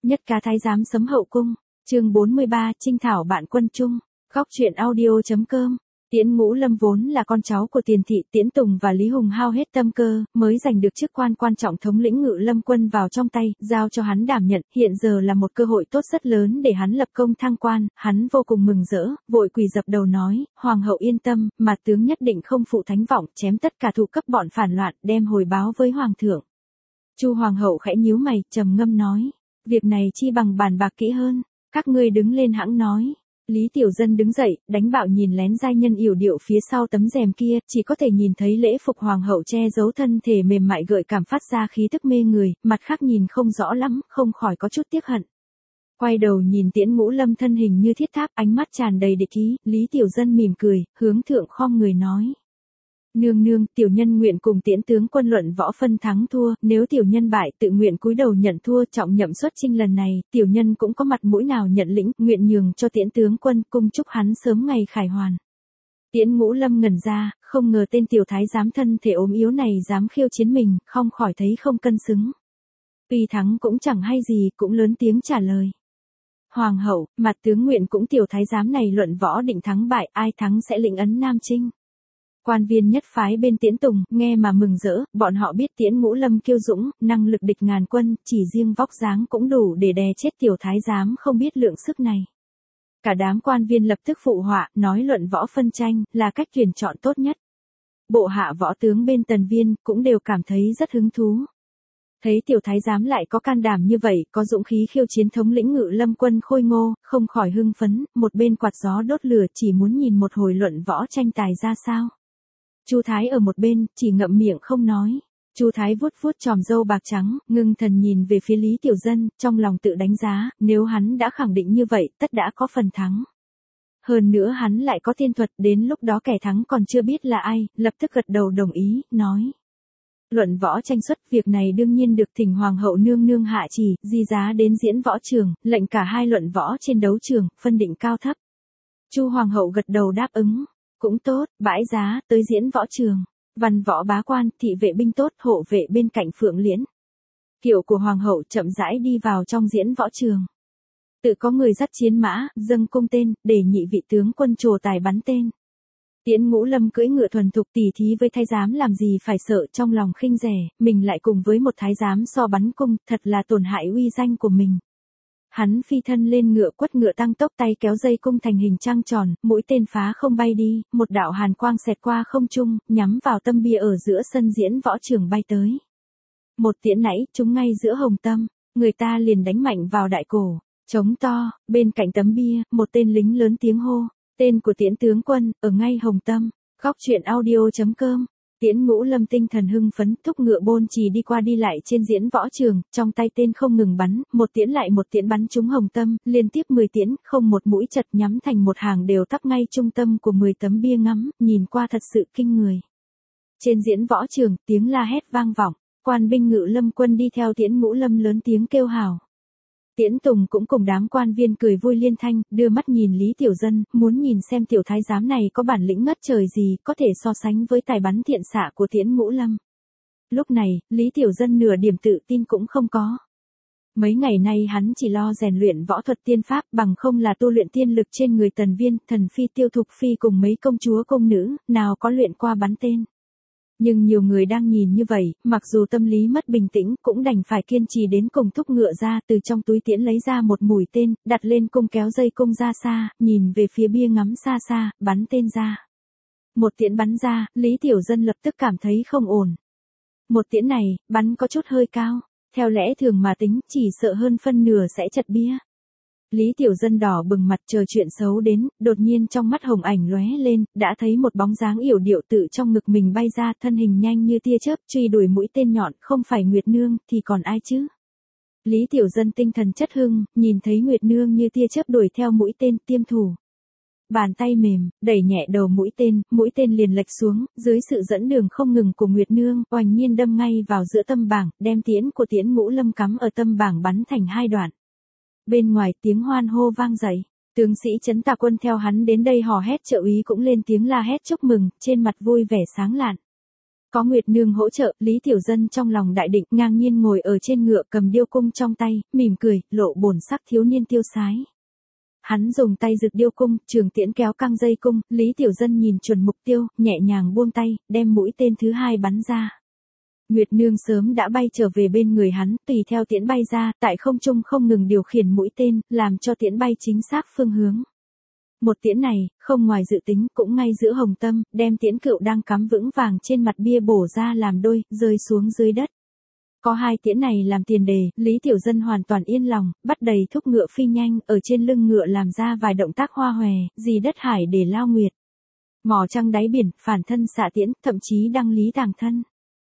Nhất cá thái giám sấm hậu cung, chương 43, Trinh thảo bạn quân chung, góc truyện audio.com. Tiễn Ngũ Lâm vốn là con cháu của Tiền thị Tiễn Tùng và Lý Hùng hao hết tâm cơ, mới giành được chức quan quan trọng thống lĩnh Ngự Lâm quân vào trong tay, giao cho hắn đảm nhận, hiện giờ là một cơ hội tốt rất lớn để hắn lập công thăng quan, hắn vô cùng mừng rỡ, vội quỳ dập đầu nói, Hoàng hậu yên tâm, mà tướng nhất định không phụ thánh vọng, chém tất cả thủ cấp bọn phản loạn, đem hồi báo với Hoàng thượng. Chu Hoàng hậu khẽ nhíu mày, trầm ngâm nói, việc này chi bằng bàn bạc kỹ hơn, các ngươi đứng lên hãng nói. Lý Tiểu Dân đứng dậy, đánh bạo nhìn lén giai nhân yểu điệu phía sau tấm rèm kia, chỉ có thể nhìn thấy lễ phục hoàng hậu che giấu thân thể mềm mại gợi cảm phát ra khí tức mê người, mặt khác nhìn không rõ lắm, không khỏi có chút tiếc hận. Quay đầu nhìn Tiễn Ngũ Lâm thân hình như thiết tháp, ánh mắt tràn đầy địch ý, Lý Tiểu Dân mỉm cười, hướng thượng khom người nói. Nương nương, tiểu nhân nguyện cùng Tiễn tướng quân luận võ phân thắng thua, nếu tiểu nhân bại tự nguyện cúi đầu nhận thua, trọng nhậm xuất chinh lần này, tiểu nhân cũng có mặt mũi nào nhận lĩnh, nguyện nhường cho Tiễn tướng quân, cung chúc hắn sớm ngày khải hoàn. Tiễn Ngũ Lâm ngẩn ra, không ngờ tên tiểu thái giám thân thể ốm yếu này dám khiêu chiến mình, không khỏi thấy không cân xứng. Tuy thắng cũng chẳng hay gì, cũng lớn tiếng trả lời. Hoàng hậu, mặt tướng nguyện cũng tiểu thái giám này luận võ định thắng bại, ai thắng sẽ lĩnh ấn Nam Chinh. Quan viên nhất phái bên Tiễn Tùng, nghe mà mừng rỡ, bọn họ biết Tiễn Ngũ Lâm kiêu dũng, năng lực địch ngàn quân, chỉ riêng vóc dáng cũng đủ để đè chết tiểu thái giám không biết lượng sức này. Cả đám quan viên lập tức phụ họa, nói luận võ phân tranh, là cách tuyển chọn tốt nhất. Bộ hạ võ tướng bên Tần Viên, cũng đều cảm thấy rất hứng thú. Thấy tiểu thái giám lại có can đảm như vậy, có dũng khí khiêu chiến thống lĩnh Ngự Lâm quân Khôi Ngô, không khỏi hưng phấn, một bên quạt gió đốt lửa chỉ muốn nhìn một hồi luận võ tranh tài ra sao. Chu Thái ở một bên, chỉ ngậm miệng không nói. Chu Thái vuốt vuốt chòm râu bạc trắng, ngưng thần nhìn về phía Lý Tiểu Dân, trong lòng tự đánh giá, nếu hắn đã khẳng định như vậy, tất đã có phần thắng. Hơn nữa hắn lại có tiên thuật, đến lúc đó kẻ thắng còn chưa biết là ai, lập tức gật đầu đồng ý, nói. Luận võ tranh xuất, việc này đương nhiên được thỉnh Hoàng hậu nương nương hạ chỉ, di giá đến diễn võ trường, lệnh cả hai luận võ trên đấu trường, phân định cao thấp. Chu Hoàng hậu gật đầu đáp ứng. Cũng tốt, bãi giá, tới diễn võ trường. Văn võ bá quan, thị vệ binh tốt, hộ vệ bên cạnh Phượng Liễn. Kiệu của Hoàng hậu chậm rãi đi vào trong diễn võ trường. Tự có người dắt chiến mã, dâng cung tên, để nhị vị tướng quân trồ tài bắn tên. Tiễn Ngũ Lâm cưỡi ngựa thuần thục tỉ thí với thái giám làm gì phải sợ, trong lòng khinh rẻ, mình lại cùng với một thái giám so bắn cung, thật là tổn hại uy danh của mình. Hắn phi thân lên ngựa, quất ngựa tăng tốc, tay kéo dây cung thành hình trăng tròn, mũi tên phá không bay đi, một đạo hàn quang xẹt qua không trung, nhắm vào tâm bia ở giữa sân diễn võ trường bay tới. Một tiễn nãy, trúng ngay giữa hồng tâm, người ta liền đánh mạnh vào đại cổ, trống to, bên cạnh tấm bia, một tên lính lớn tiếng hô, tên của Tiễn tướng quân, ở ngay hồng tâm, góc truyện audio.com. Tiễn Ngũ Lâm tinh thần hưng phấn, thúc ngựa bôn trì đi qua đi lại trên diễn võ trường, trong tay tên không ngừng bắn, một tiễn lại một tiễn bắn trúng hồng tâm, liên tiếp 10 tiễn, không một mũi chật nhắm thành một hàng đều tắp ngay trung tâm của 10 tấm bia ngắm, nhìn qua thật sự kinh người. Trên diễn võ trường, tiếng la hét vang vọng, quan binh Ngự Lâm quân đi theo Tiễn Ngũ Lâm lớn tiếng kêu hào. Tiễn Tùng cũng cùng đám quan viên cười vui liên thanh, đưa mắt nhìn Lý Tiểu Dân, muốn nhìn xem tiểu thái giám này có bản lĩnh ngất trời gì, có thể so sánh với tài bắn thiện xạ của Tiễn Ngũ Lâm. Lúc này, Lý Tiểu Dân nửa điểm tự tin cũng không có. Mấy ngày nay hắn chỉ lo rèn luyện võ thuật tiên pháp, bằng không là tu luyện tiên lực trên người Tần Viên, Thần Phi Tiêu Thục Phi cùng mấy công chúa công nữ, nào có luyện qua bắn tên. Nhưng nhiều người đang nhìn như vậy, mặc dù tâm lý mất bình tĩnh, cũng đành phải kiên trì đến cùng, thúc ngựa ra, từ trong túi tiễn lấy ra một mũi tên, đặt lên cung kéo dây cung ra xa, nhìn về phía bia ngắm xa xa, bắn tên ra. Một tiễn bắn ra, Lý Tiểu Dân lập tức cảm thấy không ổn. Một tiễn này, bắn có chút hơi cao, theo lẽ thường mà tính, chỉ sợ hơn phân nửa sẽ chật bia. Lý Tiểu Dân đỏ bừng mặt chờ chuyện xấu đến, đột nhiên trong mắt hồng ảnh lóe lên, đã thấy một bóng dáng yểu điệu tự trong ngực mình bay ra, thân hình nhanh như tia chớp, truy đuổi mũi tên nhọn, không phải Nguyệt Nương, thì còn ai chứ? Lý Tiểu Dân tinh thần chất hưng, nhìn thấy Nguyệt Nương như tia chớp đuổi theo mũi tên, tiêm thủ. Bàn tay mềm, đẩy nhẹ đầu mũi tên liền lệch xuống, dưới sự dẫn đường không ngừng của Nguyệt Nương, oanh nhiên đâm ngay vào giữa tâm bảng, đem tiễn của Tiễn Ngũ Lâm cắm ở tâm bảng bắn thành hai đoạn. Bên ngoài tiếng hoan hô vang dậy, tướng sĩ Trấn Tà Quân theo hắn đến đây hò hét, trợ úy cũng lên tiếng la hét chúc mừng, trên mặt vui vẻ sáng lạn. Có Nguyệt Nương hỗ trợ, Lý Tiểu Dân trong lòng đại định, ngang nhiên ngồi ở trên ngựa cầm điêu cung trong tay, mỉm cười, lộ bổn sắc thiếu niên tiêu sái. Hắn dùng tay giựt điêu cung, trường tiễn kéo căng dây cung, Lý Tiểu Dân nhìn chuẩn mục tiêu, nhẹ nhàng buông tay, đem mũi tên thứ hai bắn ra. Nguyệt Nương sớm đã bay trở về bên người hắn, tùy theo tiễn bay ra, tại không trung không ngừng điều khiển mũi tên, làm cho tiễn bay chính xác phương hướng. Một tiễn này, không ngoài dự tính, cũng ngay giữa hồng tâm, đem tiễn cựu đang cắm vững vàng trên mặt bia bổ ra làm đôi, rơi xuống dưới đất. Có hai tiễn này làm tiền đề, Lý Tiểu Dân hoàn toàn yên lòng, bắt đầy thúc ngựa phi nhanh, ở trên lưng ngựa làm ra vài động tác hoa hòe, gì đất hải để lao nguyệt. Mò trăng đáy biển, phản thân xạ tiễn, thậm chí đăng lý tàng thân.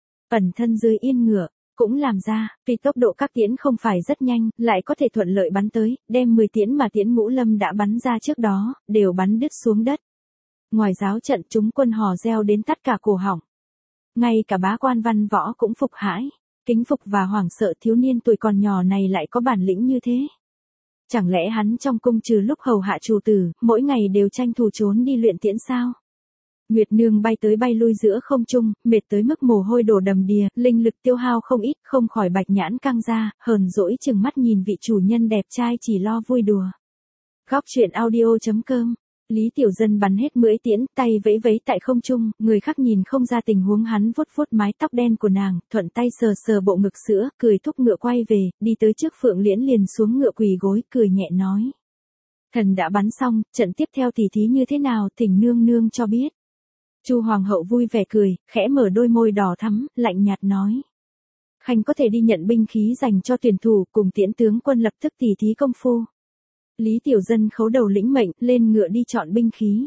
Ẩn thân dưới yên ngựa, cũng làm ra, vì tốc độ các tiễn không phải rất nhanh, lại có thể thuận lợi bắn tới, đem 10 tiễn mà Tiễn Ngũ Lâm đã bắn ra trước đó, đều bắn đứt xuống đất. Ngoài giáo trận chúng quân hò reo đến tắt cả cổ họng. Ngay cả bá quan văn võ cũng phục hãi, kính phục và hoảng sợ thiếu niên tuổi còn nhỏ này lại có bản lĩnh như thế. Chẳng lẽ hắn trong cung trừ lúc hầu hạ chủ tử, mỗi ngày đều tranh thủ trốn đi luyện tiễn sao? Nguyệt Nương bay tới bay lui giữa không trung, mệt tới mức mồ hôi đổ đầm đìa, linh lực tiêu hao không ít, không khỏi bạch nhãn căng ra, hờn dỗi chừng mắt nhìn vị chủ nhân đẹp trai chỉ lo vui đùa. Góc truyện audio.com. Lý Tiểu Dân bắn hết mưỡi tiễn, tay vẫy vẫy tại không trung, người khác nhìn không ra tình huống hắn vuốt vuốt mái tóc đen của nàng, thuận tay sờ sờ bộ ngực sữa, cười thúc ngựa quay về, đi tới trước Phượng Liễn liền xuống ngựa quỳ gối, cười nhẹ nói. Thần đã bắn xong, trận tiếp theo tỉ thí như thế nào, thỉnh nương nương cho biết. Chu Hoàng hậu vui vẻ cười, khẽ mở đôi môi đỏ thắm, lạnh nhạt nói. Khanh có thể đi nhận binh khí dành cho tuyển thủ, cùng Tiễn tướng quân lập tức tỉ thí công phu. Lý Tiểu Dân khấu đầu lĩnh mệnh, lên ngựa đi chọn binh khí.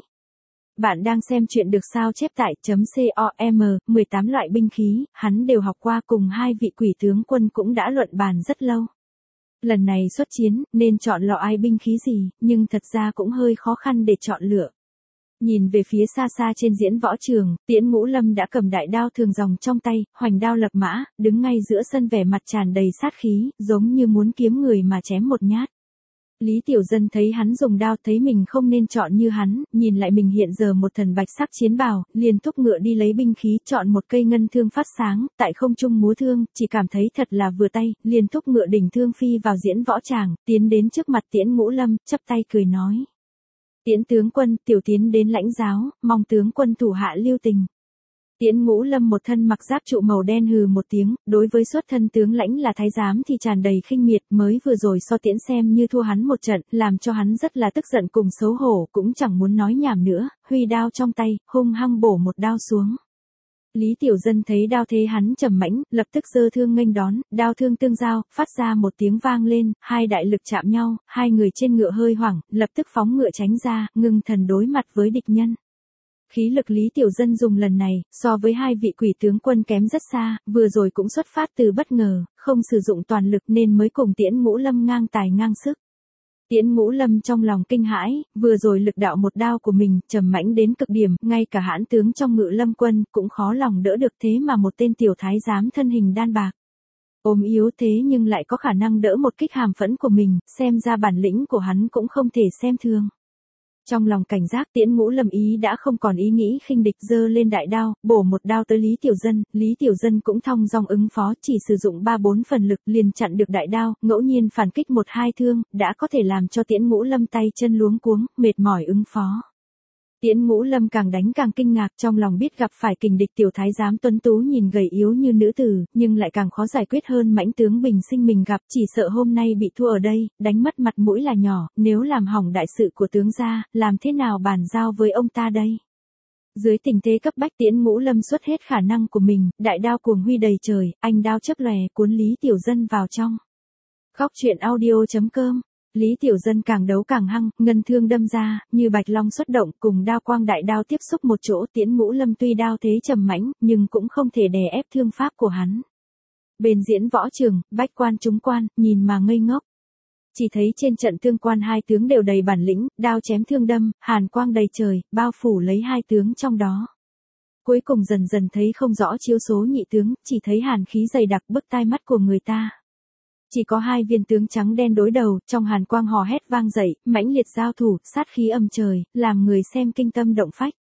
Bạn đang xem chuyện được sao chép tại .com, 18 loại binh khí, hắn đều học qua, cùng hai vị quỷ tướng quân cũng đã luận bàn rất lâu. Lần này xuất chiến, nên chọn lọ ai binh khí gì, nhưng thật ra cũng hơi khó khăn để chọn lựa. Nhìn về phía xa xa trên diễn võ trường, Tiễn Ngũ Lâm đã cầm đại đao thường ròng trong tay, hoành đao lập mã, đứng ngay giữa sân vẻ mặt tràn đầy sát khí, giống như muốn kiếm người mà chém một nhát. Lý Tiểu Dân thấy hắn dùng đao, thấy mình không nên chọn như hắn, nhìn lại mình hiện giờ một thần bạch sắc chiến bào, liền thúc ngựa đi lấy binh khí, chọn một cây ngân thương phát sáng, tại không trung múa thương, chỉ cảm thấy thật là vừa tay, liền thúc ngựa đỉnh thương phi vào diễn võ tràng, tiến đến trước mặt Tiễn Ngũ Lâm, chắp tay cười nói. Tiễn tướng quân, tiểu tiến đến lãnh giáo, mong tướng quân thủ hạ lưu tình. Tiễn Ngũ Lâm một thân mặc giáp trụ màu đen hừ một tiếng, đối với xuất thân tướng lãnh là thái giám thì tràn đầy khinh miệt, mới vừa rồi so Tiễn xem như thua hắn một trận, làm cho hắn rất là tức giận cùng xấu hổ, cũng chẳng muốn nói nhảm nữa, huy đao trong tay, hung hăng bổ một đao xuống. Lý Tiểu Dân thấy đao thế hắn trầm mãnh, lập tức giơ thương nghênh đón, đao thương tương giao, phát ra một tiếng vang lên, hai đại lực chạm nhau, hai người trên ngựa hơi hoảng, lập tức phóng ngựa tránh ra, ngưng thần đối mặt với địch nhân. Khí lực Lý Tiểu Dân dùng lần này, so với hai vị quỷ tướng quân kém rất xa, vừa rồi cũng xuất phát từ bất ngờ, không sử dụng toàn lực nên mới cùng Tiễn Ngũ Lâm ngang tài ngang sức. Tiễn Ngũ Lâm trong lòng kinh hãi, vừa rồi lực đạo một đao của mình, trầm mãnh đến cực điểm, ngay cả hãn tướng trong Ngự Lâm quân, cũng khó lòng đỡ được, thế mà một tên tiểu thái giám thân hình đan bạc. Ốm yếu thế nhưng lại có khả năng đỡ một kích hàm phẫn của mình, xem ra bản lĩnh của hắn cũng không thể xem thường. Trong lòng cảnh giác, Tiễn Ngũ Lâm ý đã không còn ý nghĩ khinh địch, giơ lên đại đao, bổ một đao tới Lý Tiểu Dân, Lý Tiểu Dân cũng thong dong ứng phó, chỉ sử dụng 3-4 phần lực liền chặn được đại đao, ngẫu nhiên phản kích 1-2 thương, đã có thể làm cho Tiễn Ngũ Lâm tay chân luống cuống, mệt mỏi ứng phó. Tiễn Ngũ Lâm càng đánh càng kinh ngạc, trong lòng biết gặp phải kình địch tiểu thái giám tuấn tú nhìn gầy yếu như nữ tử, nhưng lại càng khó giải quyết hơn mãnh tướng bình sinh mình gặp, chỉ sợ hôm nay bị thua ở đây, đánh mất mặt mũi là nhỏ, nếu làm hỏng đại sự của tướng gia, làm thế nào bàn giao với ông ta đây? Dưới tình thế cấp bách, Tiễn Ngũ Lâm xuất hết khả năng của mình, đại đao cuồng huy đầy trời, anh đao chớp lòe cuốn Lý Tiểu Dân vào trong. Góc truyện audio.com. Lý Tiểu Dân càng đấu càng hăng, ngân thương đâm ra, như bạch long xuất động, cùng đao quang đại đao tiếp xúc một chỗ. Tiễn Ngũ Lâm tuy đao thế trầm mãnh, nhưng cũng không thể đè ép thương pháp của hắn. Bên diễn võ trường, bách quan chúng quan, nhìn mà ngây ngốc. Chỉ thấy trên trận thương quan hai tướng đều đầy bản lĩnh, đao chém thương đâm, hàn quang đầy trời, bao phủ lấy hai tướng trong đó. Cuối cùng dần dần thấy không rõ chiếu số nhị tướng, chỉ thấy hàn khí dày đặc bức tai mắt của người ta. Chỉ có hai viên tướng trắng đen đối đầu, trong hàn quang hò hét vang dậy, mãnh liệt giao thủ, sát khí âm trời, làm người xem kinh tâm động phách.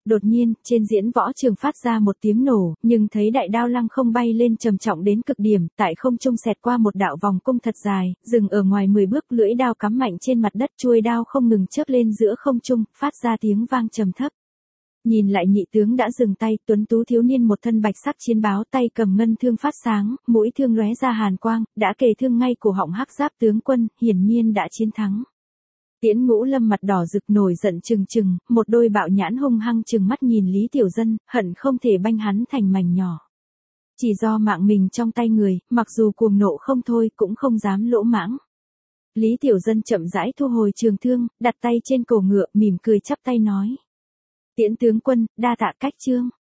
Đột nhiên, trên diễn võ trường phát ra một tiếng nổ, nhưng thấy đại đao lăng không bay lên trầm trọng đến cực điểm, tại không trung xẹt qua một đạo vòng cung thật dài, dừng ở ngoài 10 bước, lưỡi đao cắm mạnh trên mặt đất, chuôi đao không ngừng chớp lên giữa không trung, phát ra tiếng vang trầm thấp. Nhìn lại nhị tướng đã dừng tay, tuấn tú thiếu niên một thân bạch sắc chiến bào, tay cầm ngân thương phát sáng, mũi thương lóe ra hàn quang, đã kề thương ngay cổ họng hắc giáp tướng quân, hiển nhiên đã chiến thắng. Tiễn Ngũ Lâm mặt đỏ rực nổi giận trừng trừng, một đôi bạo nhãn hung hăng trừng mắt nhìn Lý Tiểu Dân, hận không thể banh hắn thành mảnh nhỏ. Chỉ do mạng mình trong tay người, mặc dù cuồng nộ không thôi cũng không dám lỗ mãng. Lý Tiểu Dân chậm rãi thu hồi trường thương, đặt tay trên cổ ngựa, mỉm cười chắp tay nói. Tiễn tướng quân, đa tạ cách trương.